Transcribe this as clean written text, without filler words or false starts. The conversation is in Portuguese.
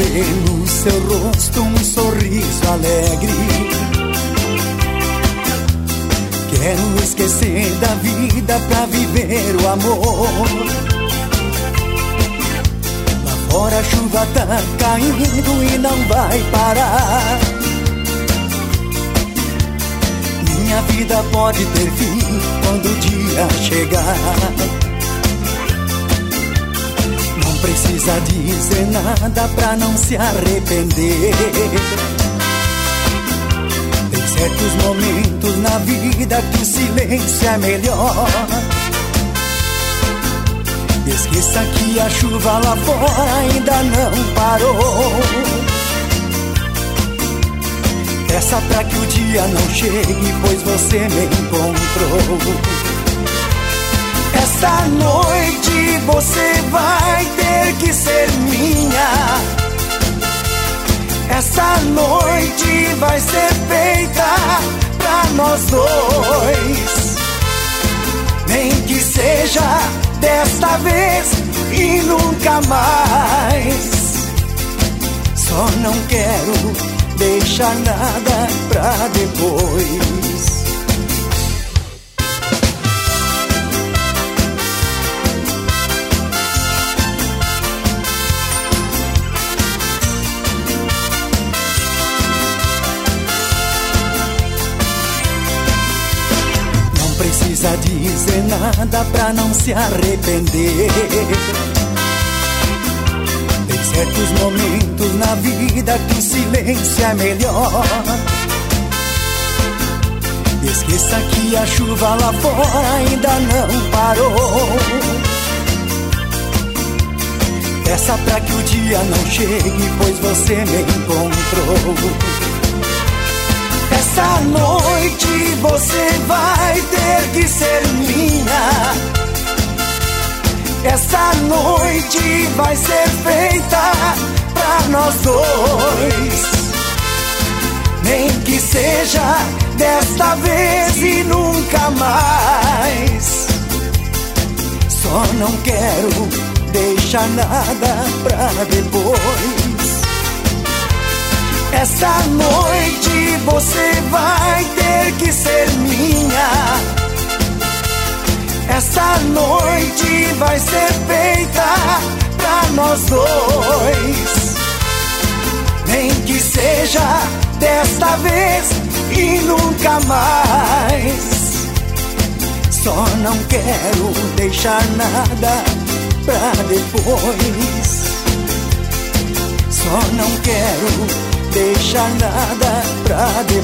ver no seu rosto um sorriso alegre. Quero esquecer da vida pra viver o amor. Lá fora a chuva tá caindo e não vai parar. Minha vida pode ter fim quando o dia chegar. Não precisa dizer nada pra não se arrepender. Tem certos momentos na vida que o silêncio é melhor. Esqueça que a chuva lá fora ainda não parou. Peça pra que o dia não chegue, pois você me encontrou. Esta noite você vai ter que ser minha. Esta noite vai ser feita pra nós dois. Nem que seja desta vez e nunca mais. Só não quero deixar nada pra depois. Não precisa dizer nada pra não se arrepender. Certos momentos na vida que o silêncio é melhor. Esqueça que a chuva lá fora ainda não parou. Peça pra que o dia não chegue, pois você me encontrou. Essa noite você vai ter que ser minha. Essa noite vai ser feita pra nós dois. Nem que seja desta vez e nunca mais. Só não quero deixar nada pra depois. Essa noite você vai ter que ser minha. Essa noite vai ser feita pra nós dois. Nem que seja desta vez e nunca mais. Só não quero deixar nada pra depois. Só não quero deixar nada pra depois.